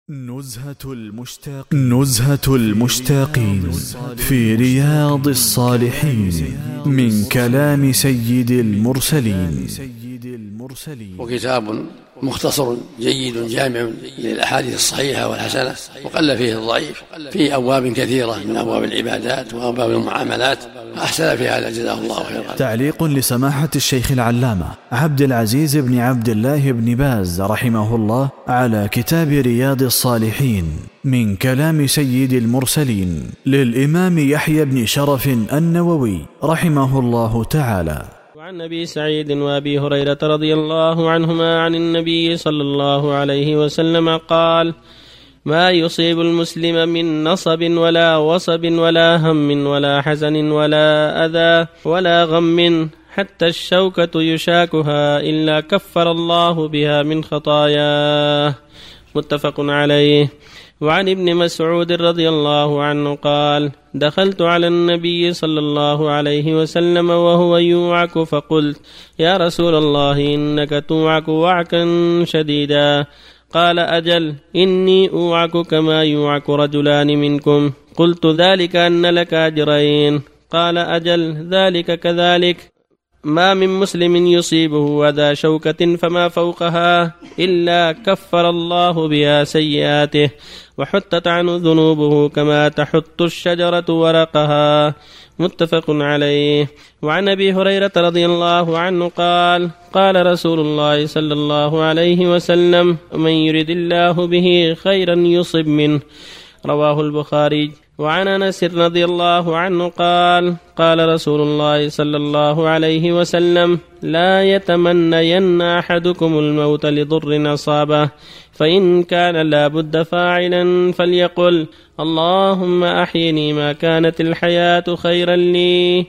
نزهة المشتاقين في رياض الصالحين من كلام سيد المرسلين. وكتاب مختصر جيد جامع للأحاديث الصحيحة والحسنة، وقل فيه الضعيف، في أبواب كثيرة من أبواب العبادات وأبواب المعاملات، أحسن في هذا جزاه الله خيرا. تعليق لسماحة الشيخ العلامة عبد العزيز بن عبد الله بن باز رحمه الله على كتاب رياض الصالحين من كلام سيد المرسلين للإمام يحيى بن شرف النووي رحمه الله تعالى. وعن أبي سعيد وأبي هريرة رضي الله عنهما عن النبي صلى الله عليه وسلم قال: ما يصيب المسلم من نصب ولا وصب ولا هم ولا حزن ولا أذى ولا غم حتى الشوكة يشاكها إلا كفر الله بها من خطاياه. متفق عليه. وعن ابن مسعود رضي الله عنه قال: دخلت على النبي صلى الله عليه وسلم وهو يوعك فقلت: يا رسول الله إنك توعك وعكا شديدا. قال: أجل، إني أوعك كما يوعك رجلان منكم. قلت: ذلك أن لك أجرين. قال: أجل، ذلك كذلك. ما من مسلم يصيبه أذى شوكة فما فوقها إلا كفر الله بها سيئاته وحطت عنه ذنوبه كما تحط الشجرة ورقها. متفق عليه. وعن أبي هريرة رضي الله عنه قال: قال رسول الله صلى الله عليه وسلم: من يرد الله به خيرا يصب منه. رواه البخاري. وعن أنس رضي الله عنه قال: قال رسول الله صلى الله عليه وسلم: لا يتمنين أحدكم الموت لضر أصابه، فإن كان لا بد فاعلا فليقل: اللهم أحيني ما كانت الحياة خيرا لي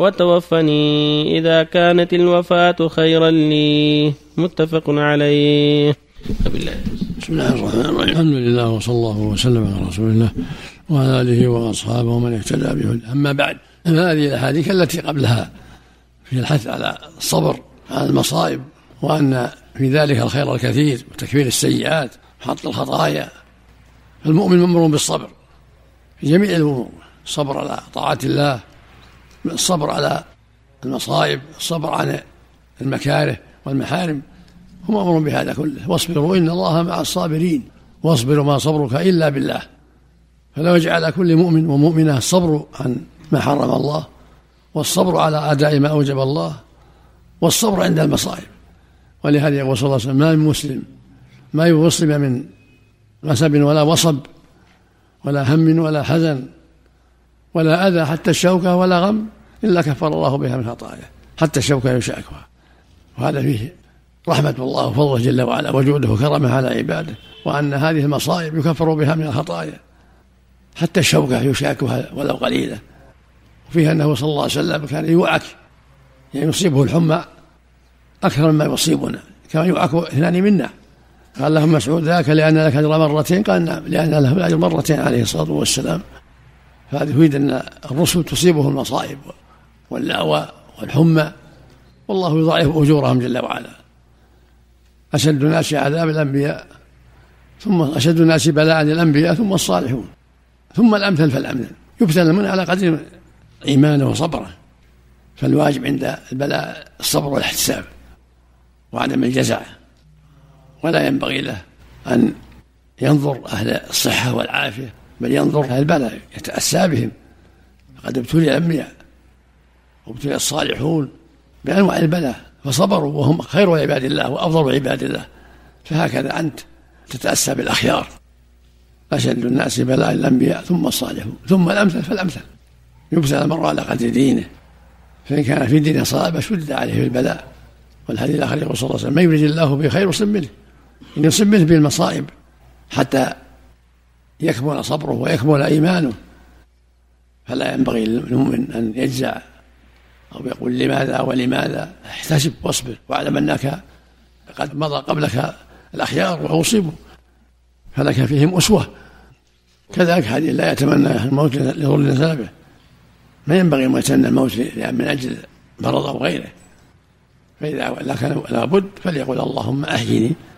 وتوفني إذا كانت الوفاة خيرا لي. متفق عليه. بسم الله الرحمن الرحيم. الحمد لله وصلى الله وسلم على رسول الله وعلى آله وأصحابه ومن اهتدى بهداه. أما بعد، هذه الأحاديث التي قبلها في الحث على الصبر على المصائب، وأن في ذلك الخير الكثير وتكفير السيئات وحط الخطايا. المؤمن مأمور بالصبر في جميع الأمور، الصبر على طاعة الله، الصبر على المصائب، الصبر عن المكاره والمحارم، هم أمر بهذا كله. واصبروا إن الله مع الصابرين، واصبروا ما صبرك إلا بالله. فلو جعل كل مؤمن ومؤمنة الصبر عن ما حرم الله، والصبر على أداء ما أوجب الله، والصبر عند المصائب. ولهذا يقول صلى الله عليه وسلم: ما من مسلم ما يصيب من نسب ولا وصب ولا هم ولا حزن ولا أذى حتى الشوكة ولا غم إلا كفر الله بها من خطاياه. حتى الشوكة يشاكها، وهذا فيه رحمة الله وفضله جل وعلا وجوده وكرمه على عباده، وأن هذه المصائب يكفر بها من الخطايا. حتى الشوكة يشاكها ولو قليلة. وفيها أنه صلى الله عليه وسلم كان يوعك، يعني يصيبه الحمى أكثر مما يصيبنا، كما يوعك اثنان منا. قال له مسعود: ذاك لأن لك أجر مرتين؟ قال: نعم، لأن له الأجر مرتين عليه الصلاة والسلام. فهذا يفيد أن الرسل تصيبهم المصائب واللأوى والحمى، والله يضاعف أجورهم جل وعلا. أشد الناس عذاب الأنبياء، ثم أشد الناس بلاء الأنبياء، ثم الصالحون، ثم الأمثل فالأمثل. يبتلى المؤمن على قدر إيمانه وصبره. فالواجب عند البلاء الصبر والاحتساب وعدم الجزع، ولا ينبغي له أن ينظر أهل الصحة والعافية، بل ينظر أهل البلاء يتأسى بهم. فقد ابتلي الأنبياء وابتلي الصالحون بأنواع البلاء فصبروا، وهم خير عباد الله وأفضل عباد الله. فهكذا أنت تتأسى بالأخيار. أشد الناس بلاء الأنبياء، ثم الصالحون، ثم الأمثل فالأمثل. يبتلى المرء على قدر دينه، فإن كان في دينه صلابة شدد عليه في البلاء. والحديث الآخر يقول صلى الله عليه وسلم: من يريد الله به خير يصب منه، إن يصب منه بالمصائب حتى يكمل صبره ويكمل إيمانه. فلا ينبغي للمؤمن أن يجزع أو يقول لماذا ولماذا. احتسب واصبر، واعلم أنك قد مضى قبلك الأخيار وأصيبوا، فلك فيهم أسوة. كذلك حديث: لا يتمنى الموت لضر نسبه، ما ينبغي أن يتمنى الموت من أجل مرض أو غيره. فإذا كان لابد فليقول: اللهم أحيني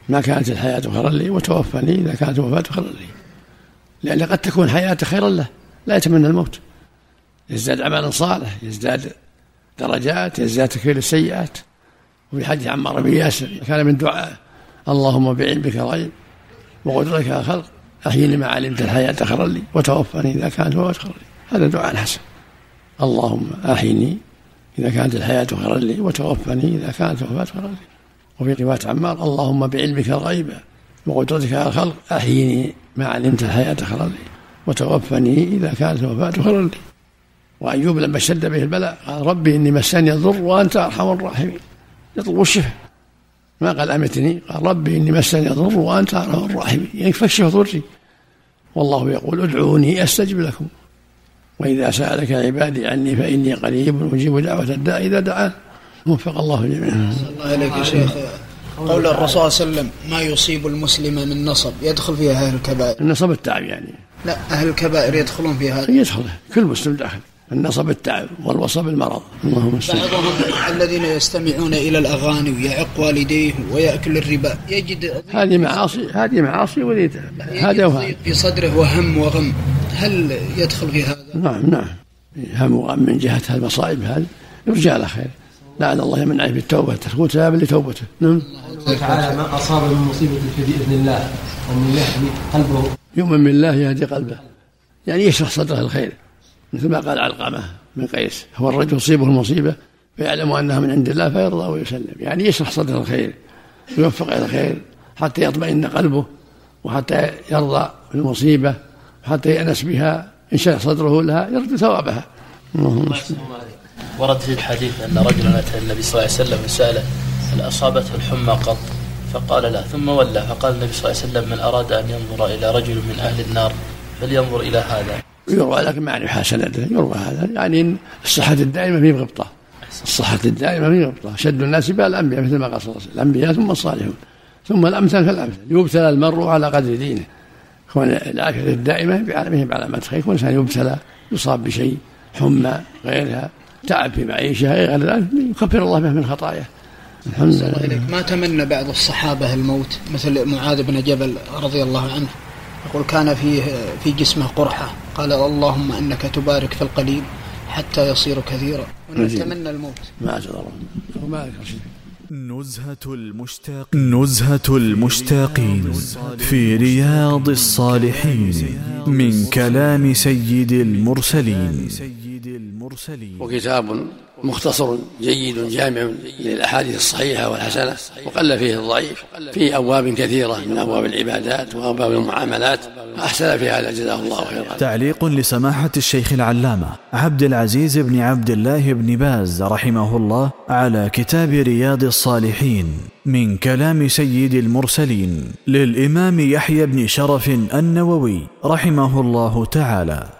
ما كانت الحياة خيرا لي وتوفني إذا كانت الوفاة خيرا لي، لأن قد تكون الحياة خيرا له لا يتمنى الموت، يزداد عملا صالح، يزداد درجات، يزداد تكفير السيئات. وفي حديث عمار بن ياسر كان من دعاء اللهم بعلمك الغيب وقدرتك على الخلق أحيني ما علمت الحياة خيرا لي وتوفني إذا كانت الوفاة خيرا لي. هذا دعاء حسن، اللهم أحيني إذا كانت الحياة خيرا لي وتوفني إذا كانت الوفاة خيرا لي. وفي رواية عمار اللهم بعلمك الغيب وقدرتك على الخلق أحيني ما علمت الحياة خيرا لي وتوفني إذا كانت الوفاة خيرا لي. وأيوب لما اشتد به البلاء قال ربي إني مسني الضر وأنت أرحم الراحمين، يطلب الشفاء، ما قال أمتني، قال ربي إني مسني الضر وأنت أرحم الراحمين، يعني فاكشف ضري. والله يقول ادعوني أستجب لكم وإذا سألك عبادي عني فإني قريب أجيب دعوة الداعي إذا دعان. وفق الله جميعا. الله عليك يا شيخ، قول الرسول صلى الله عليه وسلم ما يصيب المسلم من نصب يدخل فيها أهل الكبائر. النصب التعب يعني؟ لا، أهل الكبائر يدخلون فيها. يدخل كل مسلم داخل. النصب التعب والوصب المرض. بعضهم الذين يستمعون إلى الأغاني ويعق والديه ويأكل الربا يجد هذه معاصي وليد هذا في صدره وهم وغم، هل يدخل في هذا؟ نعم هم وغم من جهة المصائب هذه يرجع على خير، لعل الله يمنعه بالتوبة تكون سببا لتوبته. نعم. تعالى ما أصاب من مصيبة بإذن الله ومن يهدي قلبه، يؤمن بالله يهدي قلبه، يعني يشرح صدره الخير، مثل ما قال علقمة من قيس هو الرجل يصيبه المصيبة فيعلم أنها من عند الله فيرضى ويسلم، يعني يشرح صدره الخير ويوفق إلى الخير حتى يطمئن قلبه وحتى يرضى بالمصيبة وحتى يأنس بها، إن شرح صدره لها يرجو ثوابها. ورد في الحديث أن رجلا أتى النبي صلى الله عليه وسلم وسأله هل أصابته الحمى قط؟ فقال لا، ثم ولى فقال النبي صلى الله عليه وسلم من أراد أن ينظر إلى رجل من أهل النار فلينظر إلى هذا. يروى لكن ما نعرف سنده، يروى هذا يعني الصحة الدائمة في غبطة، الصحة الدائمة في غبطة، شد الناس بها الأنبياء مثل ما قال صلى الله عليه وسلم، الأنبياء ثم الصالحون ثم الأمثل فالأمثل، يبتلى المرء على قدر دينه. كون العافية الدائمة بعلامات خير، كون الإنسان يبتلى يصاب بشيء حمى غيرها تعب في معيشة غير ذلك يكفر الله به من خطاياه. الحمد لله. ما تمنى بعض الصحابة الموت مثل معاذ بن جبل رضي الله عنه، يقول كان في جسمه قرحة، قال اللهم أنك تبارك في القليل حتى يصير كثيرا، ونتمنى الموت. ما أجدر وما أذكر شيء. نزهة المشتاقين في رياض الصالحين من كلام سيد المرسلين. وكتاب مختصر جيد جامع للأحاديث الصحيحة والحسنة، وقل فيه الضعيف، فيه أبواب كثيرة من أبواب العبادات وأبواب المعاملات، أحسن في هذا جزاه الله خيرا. تعليق لسماحة الشيخ العلامة عبد العزيز بن عبد الله بن باز رحمه الله على كتاب رياض الصالحين من كلام سيد المرسلين للإمام يحيى بن شرف النووي رحمه الله تعالى.